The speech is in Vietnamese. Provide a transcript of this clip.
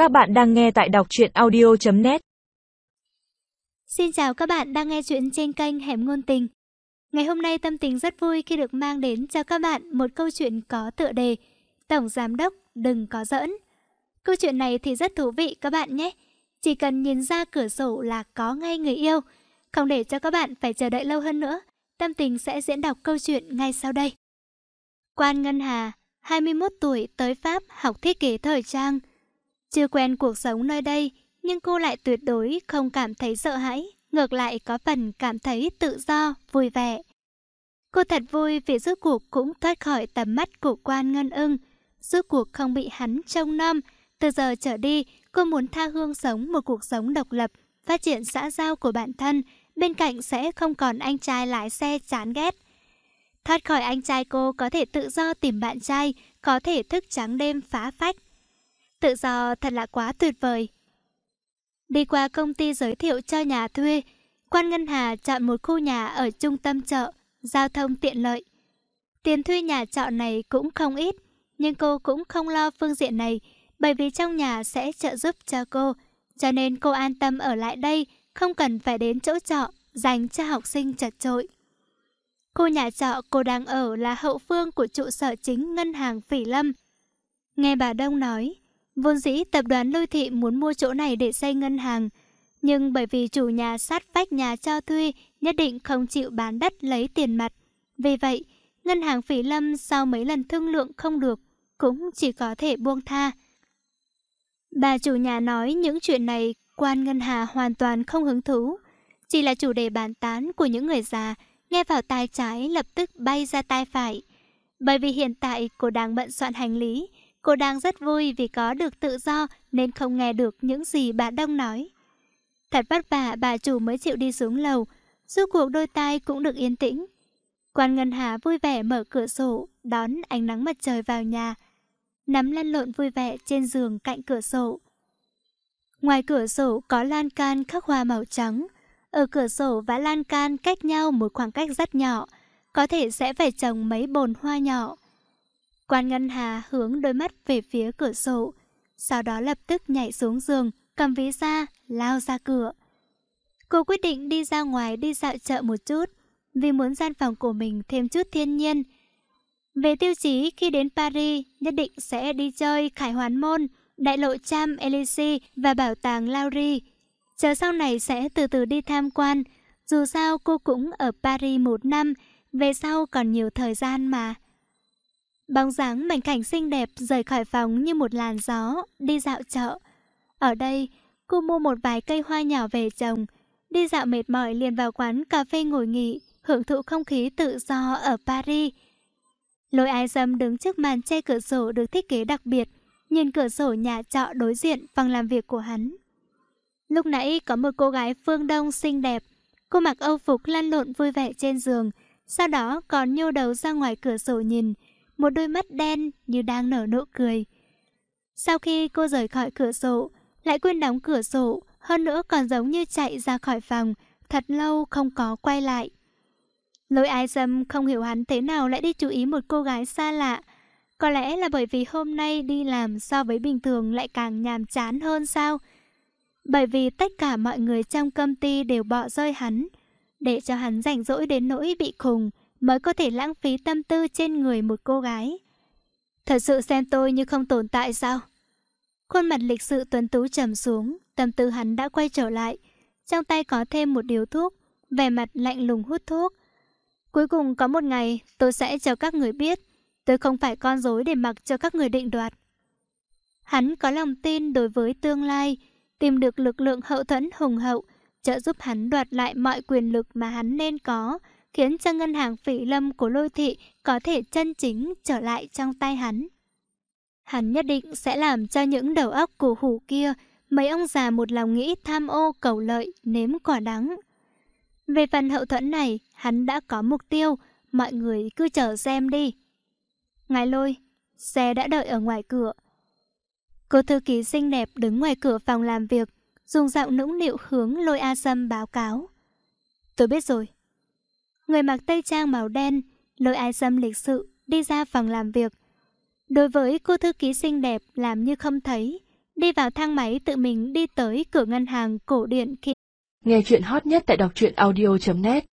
Các bạn đang nghe tại đọc truyện audio.net. Xin chào các bạn đang nghe chuyện trên kênh Hẻm Ngôn Tình. Ngày hôm nay Tâm Tình rất vui khi được mang đến cho các bạn một câu chuyện có tựa đề Tổng Giám Đốc Đừng Có Giỡn. Câu chuyện này thì rất thú vị các bạn nhé. Chỉ cần nhìn ra cửa sổ là có ngay người yêu. Không để cho các bạn phải chờ đợi lâu hơn nữa, Tâm Tình sẽ diễn đọc câu chuyện ngay sau đây. Quan Ngân Hà, 21 tuổi, tới Pháp học thiết kế thời trang. Chưa quen cuộc sống nơi đây, nhưng cô lại tuyệt đối không cảm thấy sợ hãi, ngược lại có phần cảm thấy tự do, vui vẻ. Cô thật vui vì rốt cuộc cũng thoát khỏi tầm mắt của Quan Ngân Ưng, rốt cuộc không bị hắn trông nom. Từ giờ trở đi, cô muốn tha hương sống một cuộc sống độc lập, phát triển xã giao của bản thân, bên cạnh sẽ không còn anh trai lái xe chán ghét. Thoát khỏi anh trai, cô có thể tự do tìm bạn trai, có thể thức trắng đêm phá phách. Tự do thật là quá tuyệt vời. Đi qua công ty giới thiệu cho nhà thuê, Quan Ngân Hà chọn một khu nhà ở trung tâm chợ, giao thông tiện lợi. Tiền thuê nhà trọ này cũng không ít, nhưng cô cũng không lo phương diện này, bởi vì trong nhà sẽ trợ giúp cho cô, cho nên cô an tâm ở lại đây, không cần phải đến chỗ trọ dành cho học sinh chật chội. Khu nhà trọ cô đang ở là hậu phương của trụ sở chính ngân hàng Phỉ Lâm. Nghe bà Đông nói, vốn dĩ tập đoàn Lôi Thị muốn mua chỗ này để xây ngân hàng, nhưng bởi vì chủ nhà sát vách nhà cho thuê nhất định không chịu bán đất lấy tiền mặt. Vì vậy, ngân hàng Phỉ Lâm sau mấy lần thương lượng không được, cũng chỉ có thể buông tha. Bà chủ nhà nói những chuyện này Quan Ngân Hà hoàn toàn không hứng thú, chỉ là chủ đề bàn tán của những người già, nghe vào tai trái lập tức bay ra tai phải. Bởi vì hiện tại cô đang bận soạn hành lý, cô đang rất vui vì có được tự do nên không nghe được những gì bà Đông nói. Thật vất vả bà chủ mới chịu đi xuống lầu, rốt cuộc đôi tai cũng được yên tĩnh. Quan Ngân Hà vui vẻ mở cửa sổ, đón ánh nắng mặt trời vào nhà, nắm lăn lộn vui vẻ trên giường cạnh cửa sổ. Ngoài cửa sổ có lan can khắc hoa màu trắng, ở cửa sổ và lan can cách nhau một khoảng cách rất nhỏ, có thể sẽ phải trồng mấy bồn hoa nhỏ. Quan Ngân Hà hướng đôi mắt về phía cửa sổ, sau đó lập tức nhảy xuống giường, cầm ví ra, lao ra cửa. Cô quyết định đi ra ngoài đi dạo chợ một chút, vì muốn gian phòng của mình thêm chút thiên nhiên. Về tiêu chí khi đến Paris, nhất định sẽ đi chơi Khải Hoàn Môn, đại lộ Champs-Élysées và bảo tàng Louvre. Chờ sau này sẽ từ từ đi tham quan, dù sao cô cũng ở Paris 1 năm, về sau còn nhiều thời gian mà. Bóng dáng mảnh khảnh xinh đẹp rời khỏi phòng như một làn gió, đi dạo chợ. Ở đây, cô mua một vài cây hoa nhỏ về trồng, đi dạo mệt mỏi liền vào quán cà phê ngồi nghỉ, hưởng thụ không khí tự do ở Paris. Lôi Ái Dâm đứng trước màn che cửa sổ được thiết kế đặc biệt, nhìn cửa sổ nhà trọ đối diện phòng làm việc của hắn. Lúc nãy có một cô gái phương Đông xinh đẹp, cô mặc âu phục lăn lộn vui vẻ trên giường, sau đó còn nhô đầu ra ngoài cửa sổ nhìn, một đôi mắt đen như đang nở nụ cười. Sau khi cô rời khỏi cửa sổ, lại quên đóng cửa sổ, hơn nữa còn giống như chạy ra khỏi phòng, thật lâu không có quay lại. Lôi Ái Dâm không hiểu hắn thế nào lại đi chú ý một cô gái xa lạ. Có lẽ là bởi vì hôm nay đi làm so với bình thường lại càng nhàm chán hơn sao? Bởi vì tất cả mọi người trong công ty đều bỏ rơi hắn, để cho hắn rảnh rỗi đến nỗi bị khùng, mới có thể lãng phí tâm tư trên người một cô gái. Thật sự xem tôi như không tồn tại sao? Khuôn mặt lịch sự tuấn tú trầm xuống, tâm tư hắn đã quay trở lại, trong tay có thêm một điếu thuốc, vẻ mặt lạnh lùng hút thuốc. Cuối cùng có một ngày tôi sẽ cho các người biết, tôi không phải con rối để mặc cho các người định đoạt. Hắn có lòng tin đối với tương lai, tìm được lực lượng hậu thuẫn hùng hậu, trợ giúp hắn đoạt lại mọi quyền lực mà hắn nên có, khiến cho ngân hàng Phỉ Lâm của Lôi Thị có thể chân chính trở lại trong tay hắn. Hắn nhất định sẽ làm cho những đầu óc củ hủ kia, mấy ông già một lòng nghĩ tham ô cầu lợi, nếm quả đắng. Về phần hậu thuẫn này, hắn đã có mục tiêu, mọi người cứ chờ xem đi. Ngài Lôi, xe đã đợi ở ngoài cửa. Cô thư ký xinh đẹp đứng ngoài cửa phòng làm việc, dùng giọng nũng nịu hướng Lôi A Sâm báo cáo. Tôi biết rồi. Người mặc tây trang màu đen, Lôi A Sâm lịch sự đi ra phòng làm việc. Đối với cô thư ký xinh đẹp làm như không thấy, đi vào thang máy tự mình đi tới cửa ngân hàng cổ điển khi Nghe chuyện hot nhất tại đọc truyện audio.net